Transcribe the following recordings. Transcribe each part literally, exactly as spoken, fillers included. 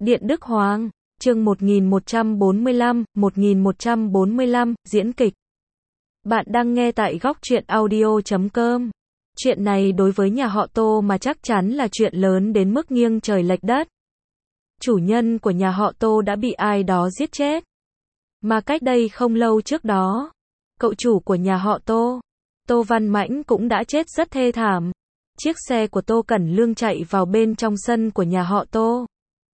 Điện Đức Hoàng, chương một nghìn một trăm bốn mươi lăm, một nghìn một trăm bốn mươi lăm, diễn kịch. Bạn đang nghe tại góc truyện audio chấm com. Chuyện này đối với nhà họ Tô mà chắc chắn là chuyện lớn đến mức nghiêng trời lệch đất. Chủ nhân của nhà họ Tô đã bị ai đó giết chết. Mà cách đây không lâu trước đó, cậu chủ của nhà họ Tô, Tô Văn Mãnh cũng đã chết rất thê thảm. Chiếc xe của Tô Cẩn Lương chạy vào bên trong sân của nhà họ Tô.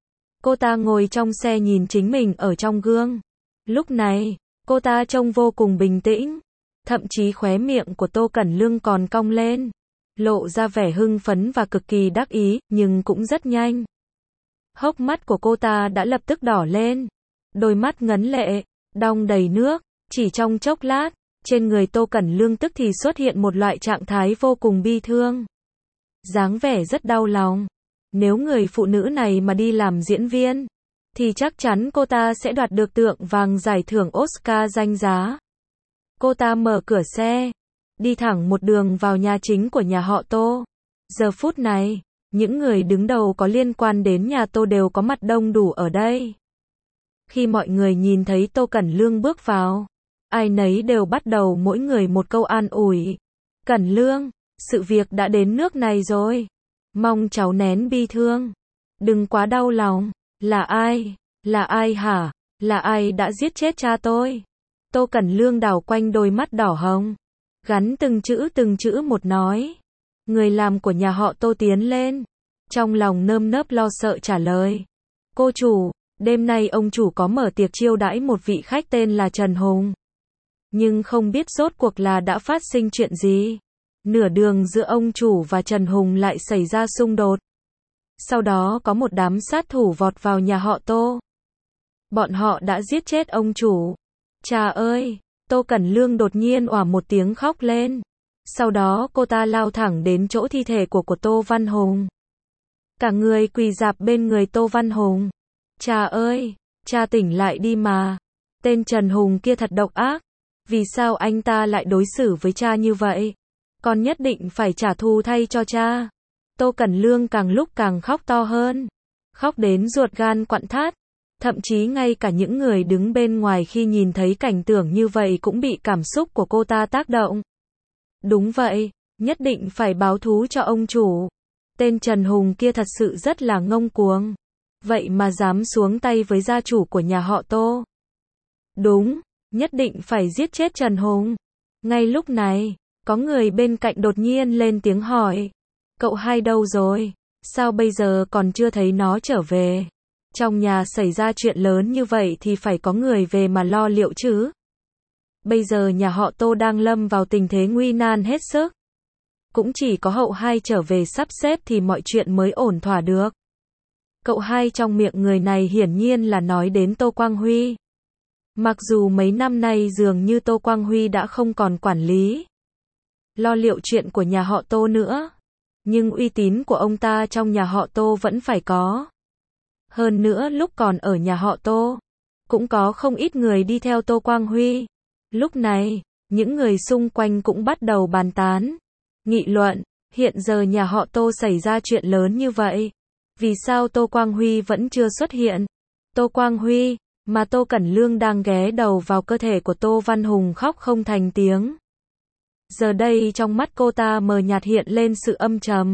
Cô ta ngồi trong xe nhìn chính mình ở trong gương. Lúc này, cô ta trông vô cùng bình tĩnh. Thậm chí khóe miệng của Tô Cẩn Lương còn cong lên, lộ ra vẻ hưng phấn và cực kỳ đắc ý, nhưng cũng rất nhanh. Hốc mắt của cô ta đã lập tức đỏ lên. Đôi mắt ngấn lệ, đong đầy nước. Chỉ trong chốc lát, trên người Tô Cẩn Lương tức thì xuất hiện một loại trạng thái vô cùng bi thương. Dáng vẻ rất đau lòng. Nếu người phụ nữ này mà đi làm diễn viên, thì chắc chắn cô ta sẽ đoạt được tượng vàng giải thưởng Oscar danh giá. Cô ta mở cửa xe, đi thẳng một đường vào nhà chính của nhà họ Tô. Giờ phút này, những người đứng đầu có liên quan đến nhà Tô đều có mặt đông đủ ở đây. Khi mọi người nhìn thấy Tô Cẩn Lương bước vào, ai nấy đều bắt đầu mỗi người một câu an ủi. Cẩn Lương, sự việc đã đến nước này rồi. Mong cháu nén bi thương. Đừng quá đau lòng. Là ai? Là ai hả? Là ai đã giết chết cha tôi? Tô Cẩn Lương đảo quanh đôi mắt đỏ hồng, gắn từng chữ từng chữ một nói. Người làm của nhà họ Tô tiến lên, trong lòng nơm nớp lo sợ trả lời. Cô chủ, đêm nay ông chủ có mở tiệc chiêu đãi một vị khách tên là Trần Hùng. Nhưng không biết rốt cuộc là đã phát sinh chuyện gì. Nửa đường giữa ông chủ và Trần Hùng lại xảy ra xung đột. Sau đó có một đám sát thủ vọt vào nhà họ Tô. Bọn họ đã giết chết ông chủ. Cha ơi! Tô Cẩn Lương đột nhiên òa một tiếng khóc lên. Sau đó cô ta lao thẳng đến chỗ thi thể của của Tô Văn Hùng. Cả người quỳ rạp bên người Tô Văn Hùng. Cha ơi! Cha tỉnh lại đi mà. Tên Trần Hùng kia thật độc ác. Vì sao anh ta lại đối xử với cha như vậy? Con nhất định phải trả thù thay cho cha. Tô Cẩn Lương càng lúc càng khóc to hơn. Khóc đến ruột gan quặn thắt. Thậm chí ngay cả những người đứng bên ngoài khi nhìn thấy cảnh tượng như vậy cũng bị cảm xúc của cô ta tác động. Đúng vậy, nhất định phải báo thú cho ông chủ. Tên Trần Hùng kia thật sự rất là ngông cuồng. Vậy mà dám xuống tay với gia chủ của nhà họ Tô. Đúng, nhất định phải giết chết Trần Hùng. Ngay lúc này, có người bên cạnh đột nhiên lên tiếng hỏi. Cậu hai đâu rồi? Sao bây giờ còn chưa thấy nó trở về? Trong nhà xảy ra chuyện lớn như vậy thì phải có người về mà lo liệu chứ. Bây giờ nhà họ Tô đang lâm vào tình thế nguy nan hết sức. Cũng chỉ có hậu hai trở về sắp xếp thì mọi chuyện mới ổn thỏa được. Cậu hai trong miệng người này hiển nhiên là nói đến Tô Quang Huy. Mặc dù mấy năm nay dường như Tô Quang Huy đã không còn quản lý, lo liệu chuyện của nhà họ Tô nữa. Nhưng uy tín của ông ta trong nhà họ Tô vẫn phải có. Hơn nữa lúc còn ở nhà họ Tô, cũng có không ít người đi theo Tô Quang Huy. Lúc này, những người xung quanh cũng bắt đầu bàn tán, nghị luận, hiện giờ nhà họ Tô xảy ra chuyện lớn như vậy. Vì sao Tô Quang Huy vẫn chưa xuất hiện? Tô Quang Huy, mà Tô Cẩn Lương đang ghé đầu vào cơ thể của Tô Văn Hùng khóc không thành tiếng. Giờ đây trong mắt cô ta mờ nhạt hiện lên sự âm trầm.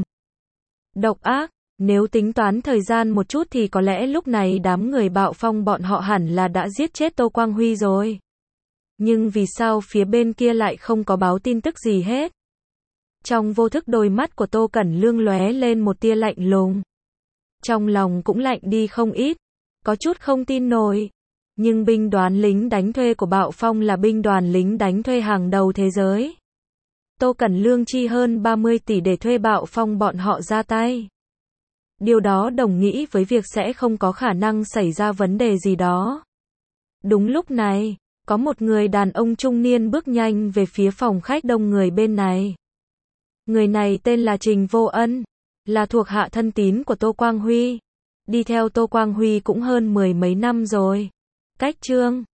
Độc ác. Nếu tính toán thời gian một chút thì có lẽ lúc này đám người Bạo Phong bọn họ hẳn là đã giết chết Tô Quang Huy rồi. Nhưng vì sao phía bên kia lại không có báo tin tức gì hết? Trong vô thức đôi mắt của Tô Cẩn Lương lóe lên một tia lạnh lùng. Trong lòng cũng lạnh đi không ít. Có chút không tin nổi. Nhưng binh đoàn lính đánh thuê của Bạo Phong là binh đoàn lính đánh thuê hàng đầu thế giới. Tô Cẩn Lương chi hơn ba mươi tỷ để thuê Bạo Phong bọn họ ra tay. Điều đó đồng nghĩa với việc sẽ không có khả năng xảy ra vấn đề gì đó. Đúng lúc này, có một người đàn ông trung niên bước nhanh về phía phòng khách đông người bên này. Người này tên là Trình Vô Ân, là thuộc hạ thân tín của Tô Quang Huy. Đi theo Tô Quang Huy cũng hơn mười mấy năm rồi. Cách Trương,